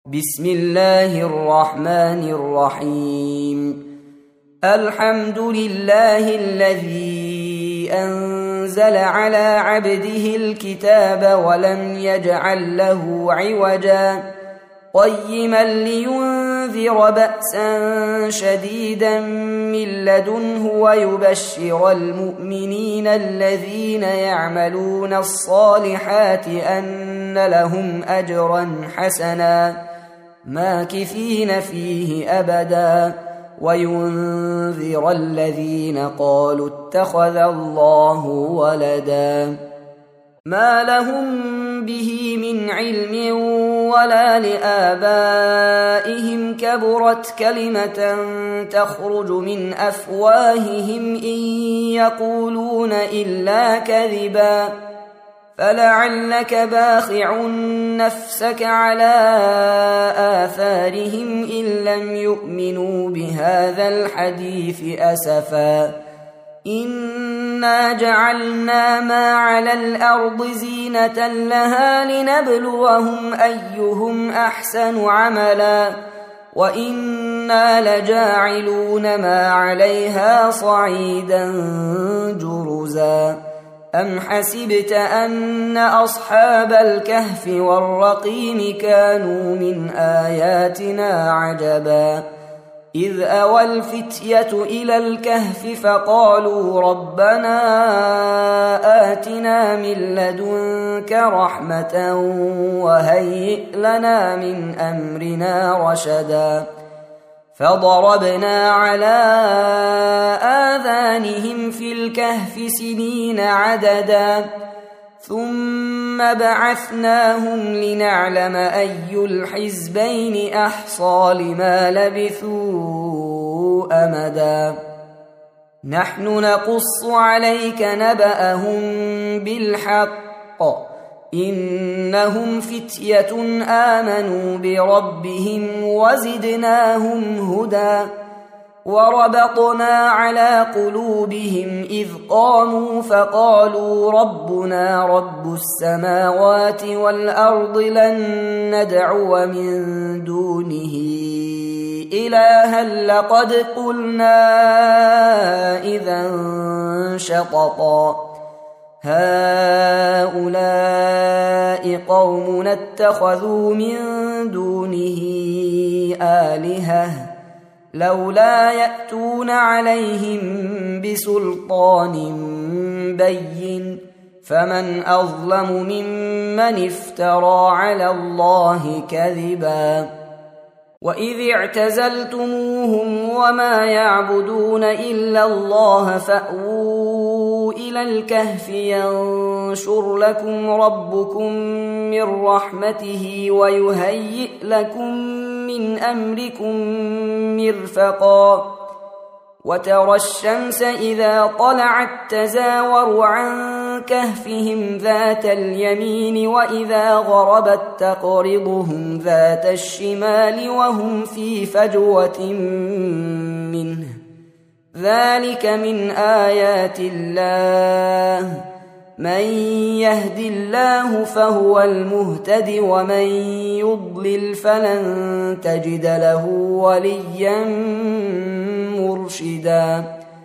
بسم الله الرحمن الرحيم. الحمد لله الذي أنزل على عبده الكتاب ولم يجعل له عوجا قيما لينذر بأسا شديدا من لدنه ويبشر المؤمنين الذين يعملون الصالحات أن لهم أجرا حسنا ماكثين فيه أبدا وينذر الذين قالوا اتخذ الله ولدا ما لهم به من علم ولا لآبائهم كبرت كلمة تخرج من أفواههم إن يقولون إلا كذبا فلعلك باخع نفسك على آثارهم إن لم يؤمنوا بهذا الحديث أسفا إنا جعلنا ما على الأرض زينة لها لنبلوهم أيهم أحسن عملا وإنا لجاعلون ما عليها صعيدا جرزا أم حسبت أن أصحاب الكهف والرقيم كانوا من آياتنا عجبا إذ أوى الفتية إلى الكهف فقالوا ربنا آتنا من لدنك رحمة وهيئ لنا من أمرنا رشدا فضربنا على آذانهم في الكهف سنين عددا ثم بعثناهم لنعلم أي الحزبين أحصى لما لبثوا أمدا نحن نقص عليك نبأهم بالحق إنهم فتية آمنوا بربهم وزدناهم هدى وربطنا على قلوبهم إذ قاموا فقالوا ربنا رب السماوات والأرض لن ندعو من دونه إلها لقد قلنا إذا شططا هؤلاء قومنا اتخذوا من دونه آلهة لولا يأتون عليهم بسلطان بين فمن أظلم ممن افترى على الله كذبا وإذ اعتزلتموهم وما يعبدون إلا الله فأووا إلى الكهف ينشر لكم ربكم من رحمته ويهيئ لكم من أمركم مرفقا وترى الشمس إذا طلعت تزاور عن كهفهم ذات اليمين وإذا غربت تقرضهم ذات الشمال وهم في فجوة منه ذلك من آيات الله من يهد الله فهو المهتد ومن يضلل فلن تجد له وليا مرشدا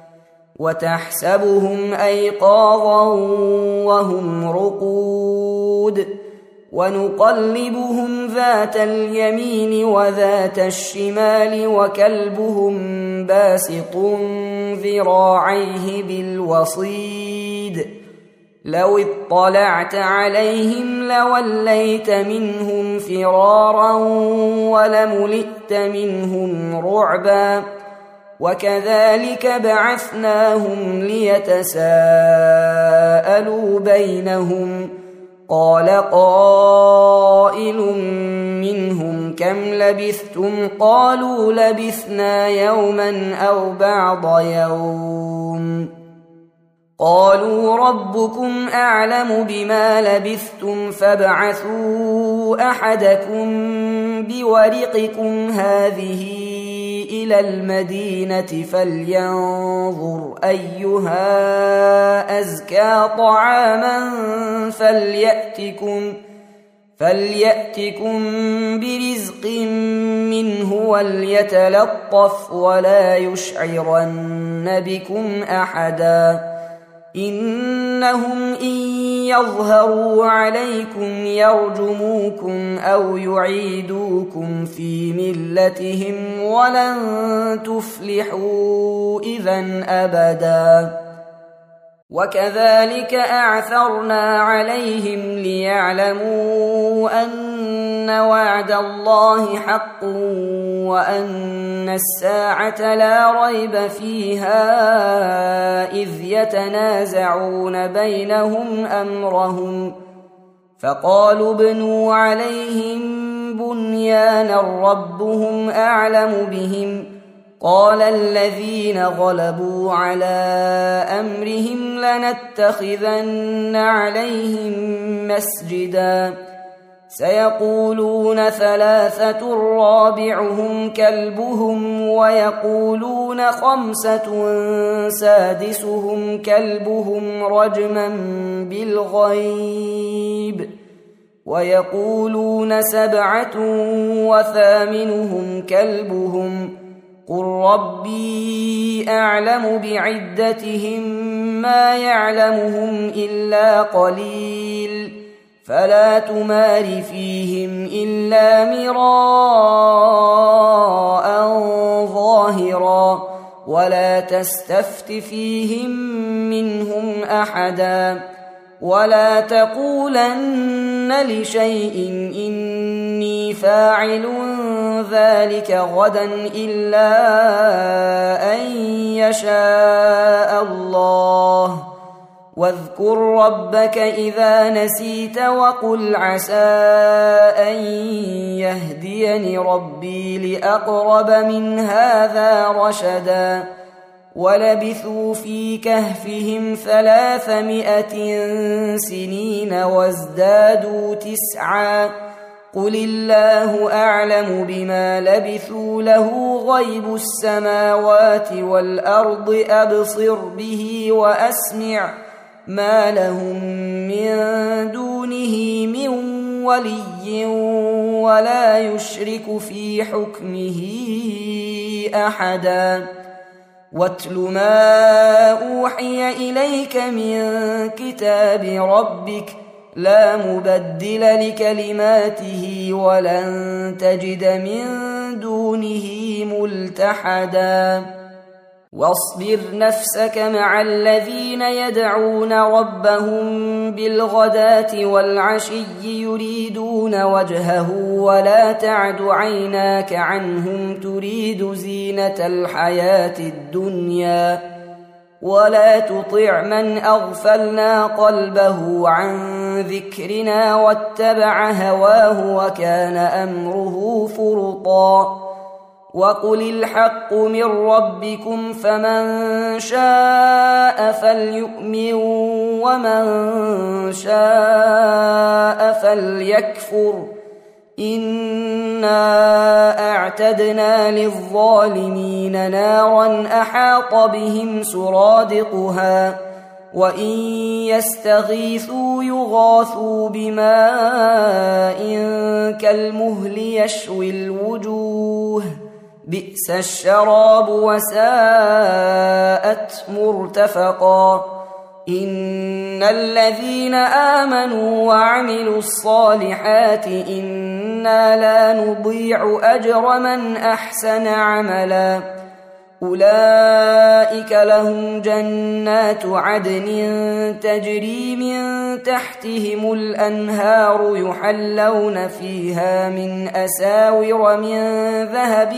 وتحسبهم أيقاظا وهم رقود ونقلبهم ذات اليمين وذات الشمال وكلبهم باسط ذراعيه بالوصيد لو اطلعت عليهم لوليت منهم فرارا ولملئت منهم رعبا وكذلك بعثناهم ليتساءلوا بينهم قال قائل منهم كم لبثتم قالوا لبثنا يوما أو بعض يوم قالوا ربكم أعلم بما لبثتم فابعثوا أحدكم بورقكم هذه إلى المدينة فلينظر أيها أزكى طعاما فليأتكم برزق منه وليتلطف ولا يشعرن بكم أحدا إنهم إن يظهروا عليكم يرجموكم أو يعيدوكم في ملتهم ولن تفلحوا إذن أبدا وكذلك أعثرنا عليهم ليعلموا أن وعد الله حق وأن الساعة لا ريب فيها إذ يتنازعون بينهم أمرهم فقالوا ابنوا عليهم بنيانا ربهم أعلم بهم قال الذين غلبوا على أمرهم لنتخذن عليهم مسجدا سيقولون ثلاثة رابعهم كلبهم ويقولون خمسة سادسهم كلبهم رجما بالغيب ويقولون سبعة وثامنهم كلبهم قل ربي أعلم بعدتهم ما يعلمهم إلا قليل فلا تمار فيهم إلا مراء ظاهرا ولا تستفت فيهم منهم أحدا ولا تقولن لشيء إني فاعل ذلك غدا إلا أن يشاء الله واذكر ربك إذا نسيت وقل عسى أن يهديني ربي لأقرب من هذا رشدا ولبثوا في كهفهم 300 سنين وازدادوا 9 قل الله أعلم بما لبثوا له غيب السماوات والأرض أبصر به وأسمع ما لهم من دونه من ولي ولا يشرك في حكمه أحدا واتل ما أوحي إليك من كتاب ربك لا مبدل لكلماته ولن تجد من دونه ملتحدا واصبر نفسك مع الذين يدعون ربهم بالغداة والعشي يريدون وجهه ولا تعد عيناك عنهم تريد زينة الحياة الدنيا ولا تطع من أغفلنا قلبه عن ذكرنا واتبع هواه وكان أمره فرطا وقل الحق من ربكم فمن شاء فليؤمن ومن شاء فليكفر إنا أعتدنا للظالمين نارا أحاط بهم سرادقها وإن يستغيثوا يغاثوا بماء كالمهل يشوي الوجوه بئس الشراب وساءت مرتفقا إن الذين آمنوا وعملوا الصالحات إنا لا نضيع أجر من أحسن عملا أولئك لهم جنات عدن تجري من تحتهم الأنهار يحلون فيها من أساور من ذهب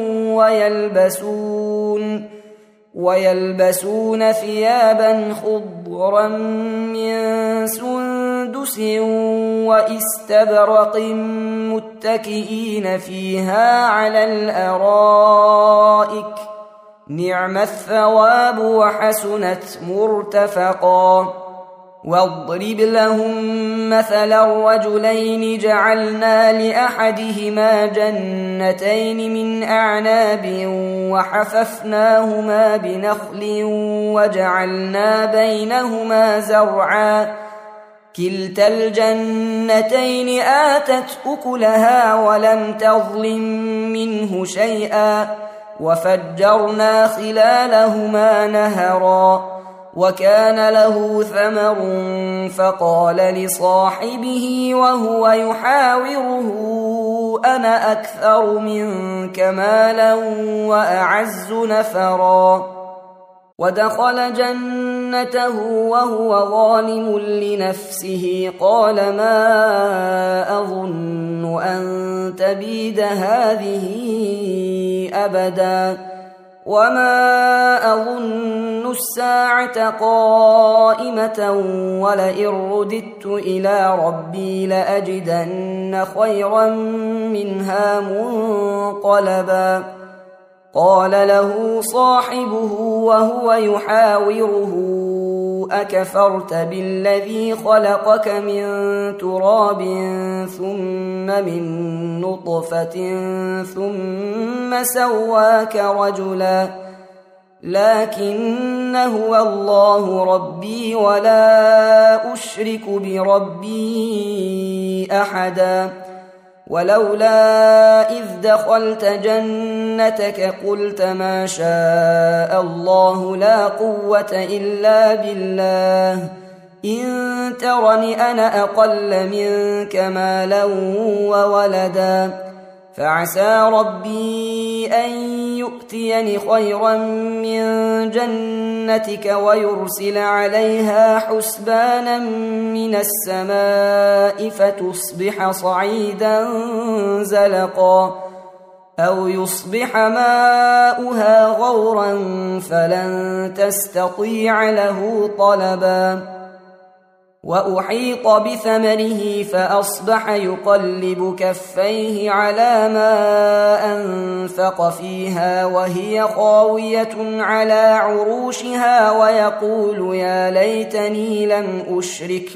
ويلبسون ثيابا خضرا من سندس واستبرق متكئين فيها على الأرائك نعم الثواب وحسنت مرتفقا واضرب لهم مثل الرجلين جعلنا لأحدهما جنتين من أعناب وحففناهما بنخل وجعلنا بينهما زرعا كلتا الجنتين آتت أكلها ولم تظلم منه شيئا وفجرنا خلالهما نهرا وكان له ثمر فقال لصاحبه وهو يحاوره أنا أكثر منك مالا وأعز نفرا ودخل جنته وهو ظالم لنفسه قال ما أظن أن تبيد هذه أبدا وما أظن الساعة قائمة ولئن رددت إلى ربي لأجدن خيرا منها منقلبا قال له صاحبه وهو يحاوره أكفرت بالذي خلقك من تراب ثم من نطفة ثم سواك رجلا لكن هو الله ربي ولا أشرك بربي أحدا ولولا إذ دخلت جنتك قلت ما شاء الله لا قوة إلا بالله إن ترني أنا أقل منك مالا وولدا فعسى ربي أن يؤتيني خيرا من جنتك ويرسل عليها حسبانا من السماء فتصبح صعيدا زلقا أو يصبح ماؤها غورا فلن تستطيع له طلبا وأحيط بثمره فأصبح يقلب كفيه على ما أنفق فيها وهي خاوية على عروشها ويقول يا ليتني لم أشرك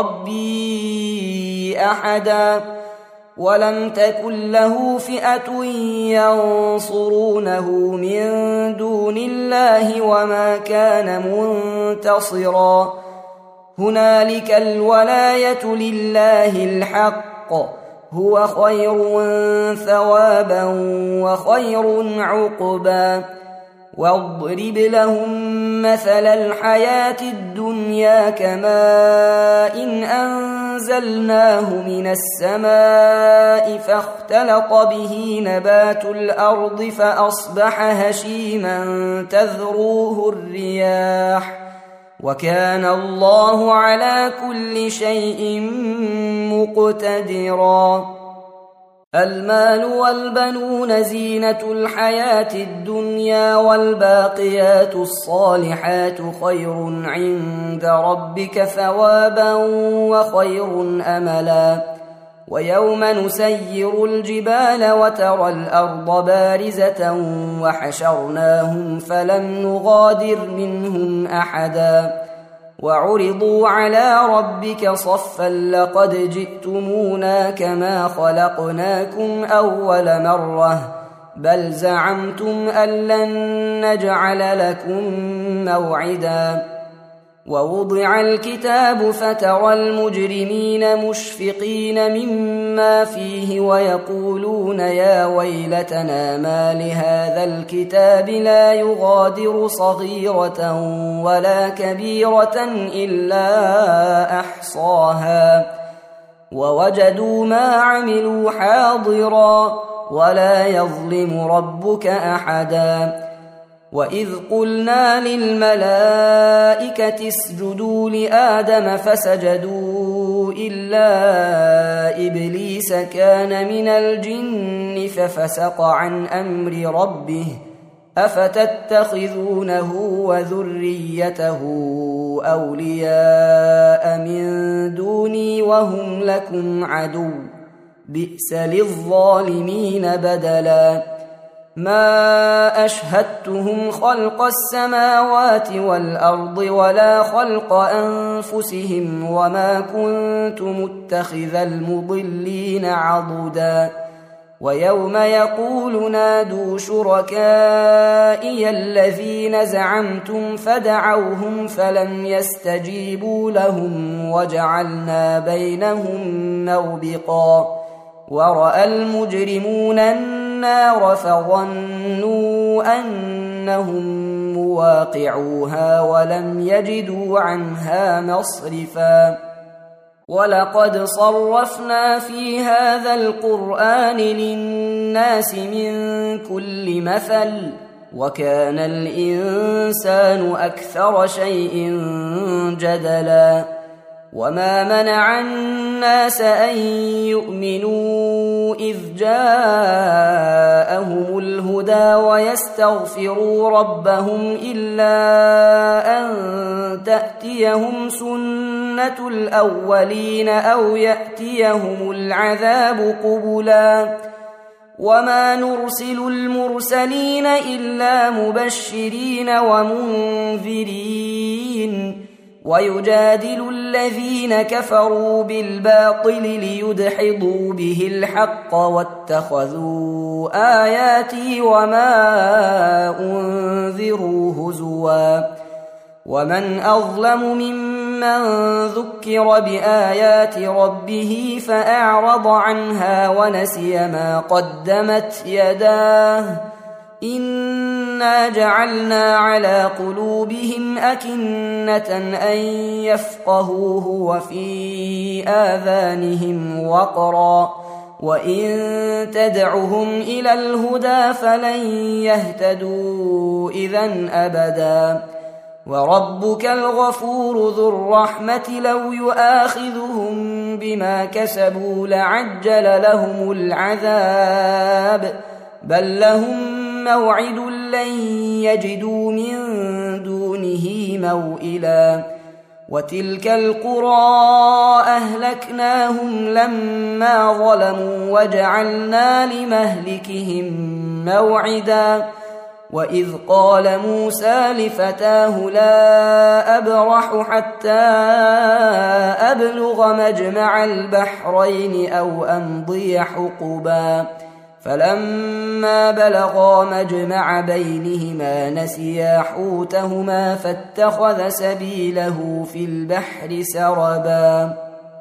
بربي أحدا ولم تكن له فئة ينصرونه من دون الله وما كان منتصرا هنالك الولاية لله الحق هو خير ثوابا وخير عقبا واضرب لهم مثل الحياة الدنيا كماء إن أنزلناه من السماء فاختلط به نبات الأرض فأصبح هشيما تذروه الرياح وكان الله على كل شيء مقتدرا المال والبنون زينة الحياة الدنيا والباقيات الصالحات خير عند ربك ثوابا وخير أملا ويوم نسير الجبال وترى الأرض بارزة وحشرناهم فلم نغادر منهم أحدا وعرضوا على ربك صفا لقد جئتمونا كما خلقناكم أول مرة بل زعمتم أن لن نجعل لكم موعدا ووضع الكتاب فترى المجرمين مشفقين مما فيه ويقولون يا ويلتنا ما لهذا الكتاب لا يغادر صغيرة ولا كبيرة إلا أحصاها ووجدوا ما عملوا حاضرا ولا يظلم ربك أحدا وإذ قلنا للملائكة اسجدوا لآدم فسجدوا إلا إبليس كان من الجن ففسق عن أمر ربه أفتتخذونه وذريته أولياء من دوني وهم لكم عدو بئس للظالمين بدلا ما أشهدتهم خلق السماوات والأرض ولا خلق أنفسهم وما كنت متخذ المضلين عضدا ويوم يقول نادوا شركائي الذين زعمتم فدعوهم فلم يستجيبوا لهم وجعلنا بينهم موبقا ورأى المجرمون النار فظنوا أنهم مواقعوها ولم يجدوا عنها مصرفا ولقد صرفنا في هذا القرآن للناس من كل مثل وكان الإنسان أكثر شيء جدلا وما منع الناس أن يؤمنوا إذ جاءهم الهدى ويستغفروا ربهم إلا أن تأتيهم سنة الأولين أو يأتيهم العذاب قبلا وما نرسل المرسلين إلا مبشرين ومنذرين ويجادل الذين كفروا بالباطل ليدحضوا به الحق واتخذوا آياتي وما أنذروا هزوا ومن أظلم ممن ذكر بآيات ربه فأعرض عنها ونسي ما قدمت يداه إنا جعلنا على قلوبهم أكنة أن يفقهوه وفي آذانهم وقرا وإن تدعهم إلى الهدى فلن يهتدوا إذن أبدا وربك الغفور ذو الرحمة لو يؤاخذهم بما كسبوا لعجل لهم العذاب بل لهم موعد لن يجدوا من دونه موئلا وتلك القرى أهلكناهم لما ظلموا وجعلنا لمهلكهم موعدا وإذ قال موسى لفتاه لا أبرح حتى أبلغ مجمع البحرين أو أمضي حقبا فلما بلغا مجمع بينهما نسيا حوتهما فاتخذ سبيله في البحر سربا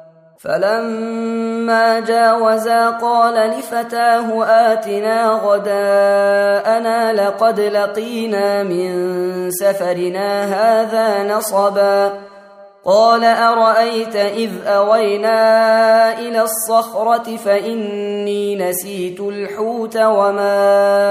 فلما جاوزا قال لفتاه آتنا غداءنا لقد لقينا من سفرنا هذا نصبا قال أرأيت إذ أوينا إلى الصخرة فإني نسيت الحوت وما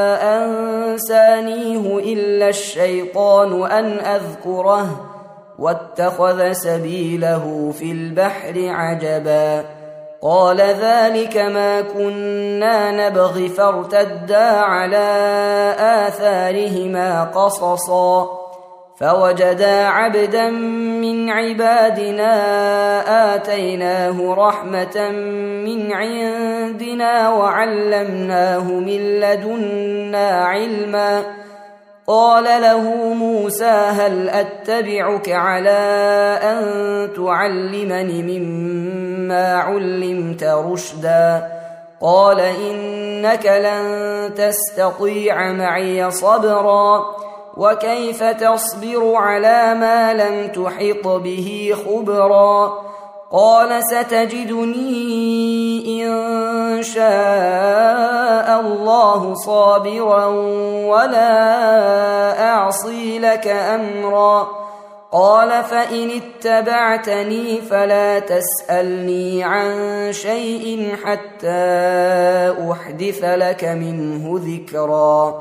أنسانيه إلا الشيطان أن أذكره واتخذ سبيله في البحر عجبا قال ذلك ما كنا نبغي فارتدا على آثارهما قصصا فوجدا عبدا من عبادنا آتيناه رحمة من عندنا وعلمناه من لدنا علما قال له موسى هل أتبعك على أن تعلمني مما علمت رشدا قال إنك لن تستطيع معي صبرا وكيف تصبر على ما لم تحط به خبرا قال ستجدني إن شاء الله صابرا ولا أعصي لك أمرا قال فإن اتبعتني فلا تسألني عن شيء حتى أحدث لك منه ذكرا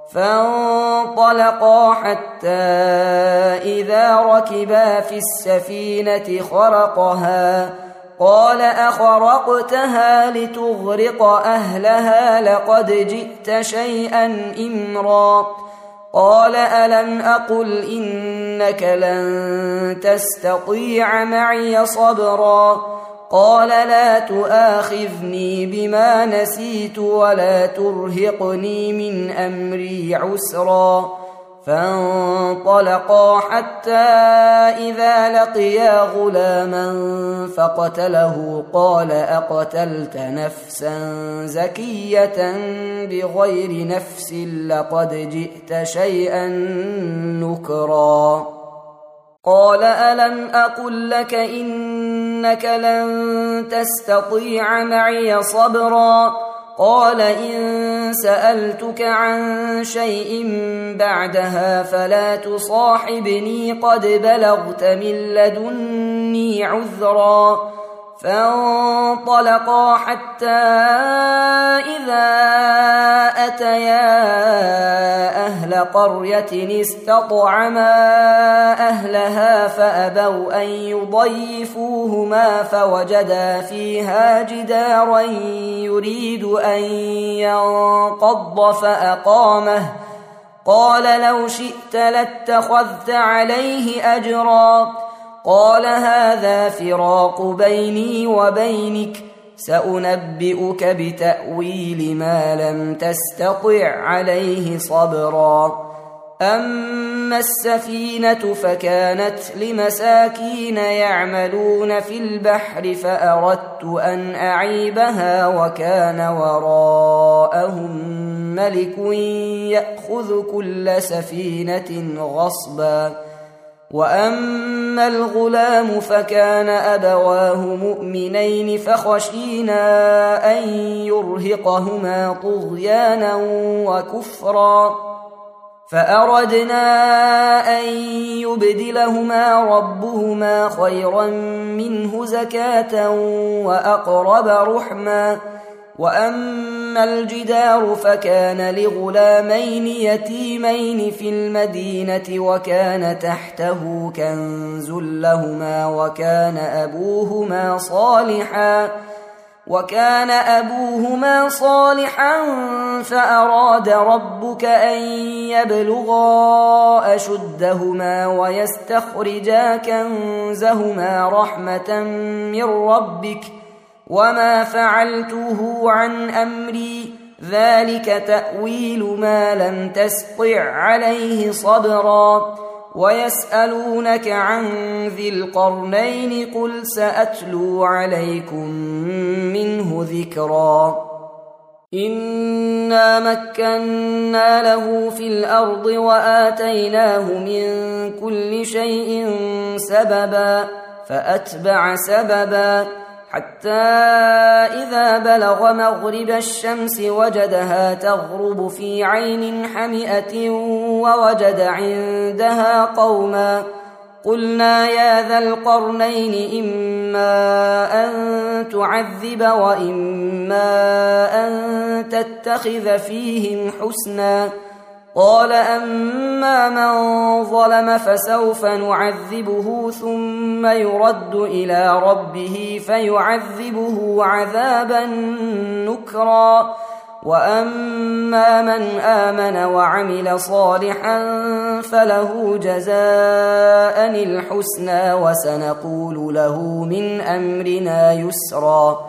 فانطلقا حتى إذا ركبا في السفينة خرقها قال أخرقتها لتغرق أهلها لقد جئت شيئا إمرا قال ألم أقل إنك لن تستطيع معي صبرا قال لا تؤاخذني بما نسيت ولا ترهقني من أمري عسرا فانطلقا حتى إذا لقيا غلاما فقتله قال أقتلت نفسا زكية بغير نفس لقد جئت شيئا نكرا قال ألم أقل لك إنك لن تستطيع معي صبرا قال إن سألتك عن شيء بعدها فلا تصاحبني قد بلغت من لدني عذرا فانطلقا حتى إذا أتيا أهل قرية استطعما أهلها فأبوا أن يضيفوهما فوجدا فيها جدارا يريد أن ينقض فأقامه قال لو شئت لاتخذت عليه أجرا قال هذا فراق بيني وبينك سأنبئك بتأويل ما لم تستطع عليه صبرا أما السفينة فكانت لمساكين يعملون في البحر فأردت أن أعيبها وكان وراءهم ملك يأخذ كل سفينة غصبا وأما الغلام فكان أبواه مؤمنين فخشينا أن يرهقهما طغيانا وكفرا فأردنا أن يبدلهما ربهما خيرا منه زكاة وأقرب رحما وأما الجدار فكان لغلامين يتيمين في المدينة وكان تحته كنز لهما وكان أبوهما صالحا فأراد ربك أن يبلغا أشدهما ويستخرجا كنزهما رحمة من ربك وما فعلته عن أمري ذلك تأويل ما لم تستطع عليه صبرا ويسألونك عن ذي القرنين قل سأتلو عليكم منه ذكرا إنا مكنا له في الأرض وآتيناه من كل شيء سببا فأتبع سببا حتى إذا بلغ مغرب الشمس وجدها تغرب في عين حمئة ووجد عندها قوما قلنا يا ذا القرنين إما أن تعذب وإما أن تتخذ فيهم حسنا قال أما من ظلم فسوف نعذبه ثم يرد إلى ربه فيعذبه عذابا نكرا وأما من آمن وعمل صالحا فله جزاء الحسنى وسنقول له من أمرنا يسرا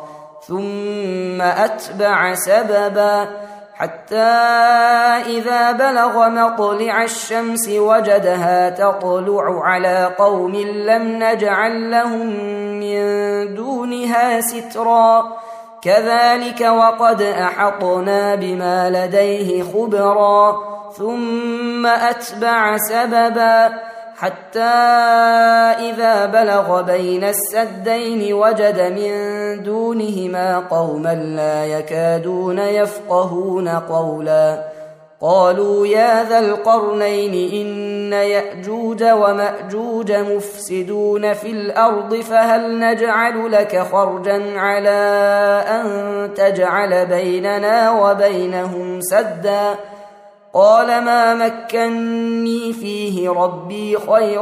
ثم أتبع سببا حتى إذا بلغ مطلع الشمس وجدها تطلع على قوم لم نجعل لهم من دونها سترا كذلك وقد أحطنا بما لديه خبرا ثم أتبع سببا حتى إذا بلغ بين السدين وجد من دونهما قوما لا يكادون يفقهون قولا قالوا يا ذا القرنين إن يأجوج ومأجوج مفسدون في الأرض فهل نجعل لك خرجا على أن تجعل بيننا وبينهم سدا قال ما مكني فيه ربي خير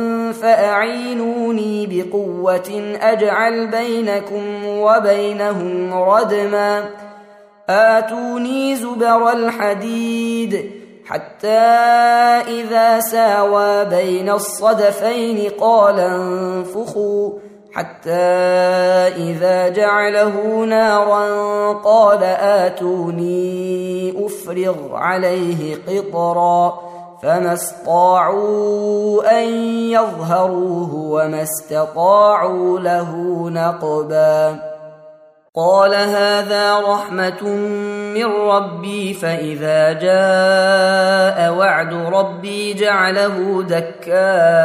فأعينوني بقوة أجعل بينكم وبينهم ردما آتوني زبر الحديد حتى إذا ساوى بين الصدفين قال انفخوا حتى إذا جعله نارا قال آتوني أفرغ عليه قطرا فما استطاعوا أن يظهروه وما استطاعوا له نقبا قال هذا رحمة من ربي فإذا جاء وعد ربي جعله دكاء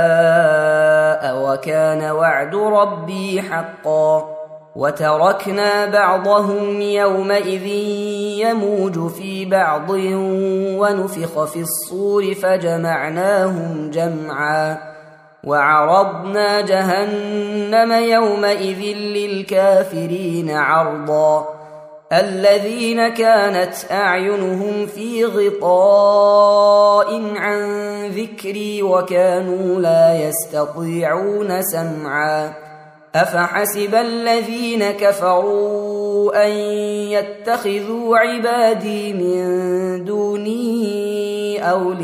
وكان وعد ربي حقا وتركنا بعضهم يومئذ يموج في بعض ونفخ في الصور فجمعناهم جمعا وعرضنا جهنم يومئذ للكافرين عرضا الذين كانت أعينهم في غطاء عن ذكري وكانوا لا يستطيعون سمعا أفحسب الذين كفروا أن يتخذوا عبادي من دوني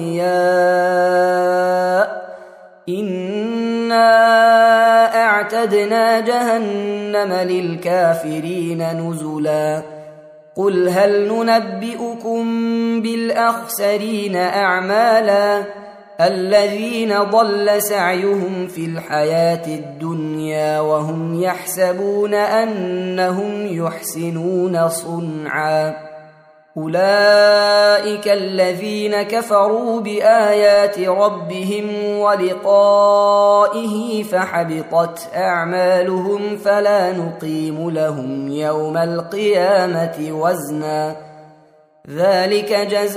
أولياء إنا أعتدنا جهنم للكافرين نزلا قل هل ننبئكم بالأخسرين أعمالا الذين ضل سعيهم في الحياة الدنيا وهم يحسبون أنهم يحسنون صنعا أولئك الذين كفروا بآيات ربهم ولقائه فحبطت أعمالهم فلا نقيم لهم يوم القيامة وزنا ذلك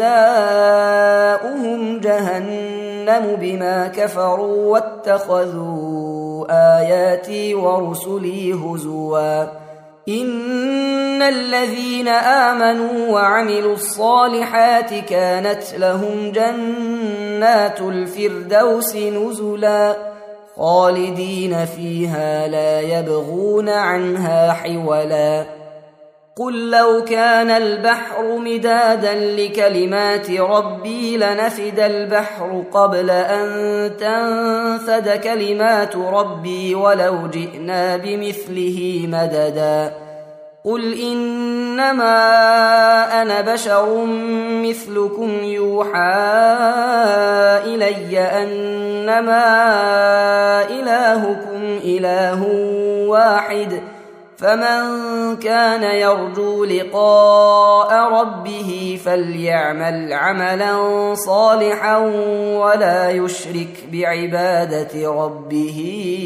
جزاؤهم جهنم بما كفروا واتخذوا آياتي ورسلي هزوا إن الذين آمنوا وعملوا الصالحات كانت لهم جنات الفردوس نزلا خالدين فيها لا يبغون عنها حولا قل لو كان البحر مدادا لكلمات ربي لنفد البحر قبل أن تنفد كلمات ربي ولو جئنا بمثله مددا قل إنما أنا بشر مثلكم يوحى إلي أنما إلهكم إله واحد فمن كان يرجو لقاء ربه فليعمل عملا صالحا ولا يشرك بعبادة ربه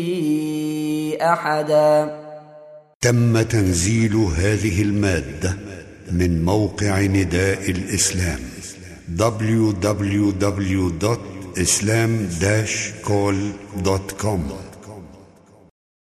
أحدا. تم تنزيل هذه المادة من موقع نداء الإسلام www.islam-call.com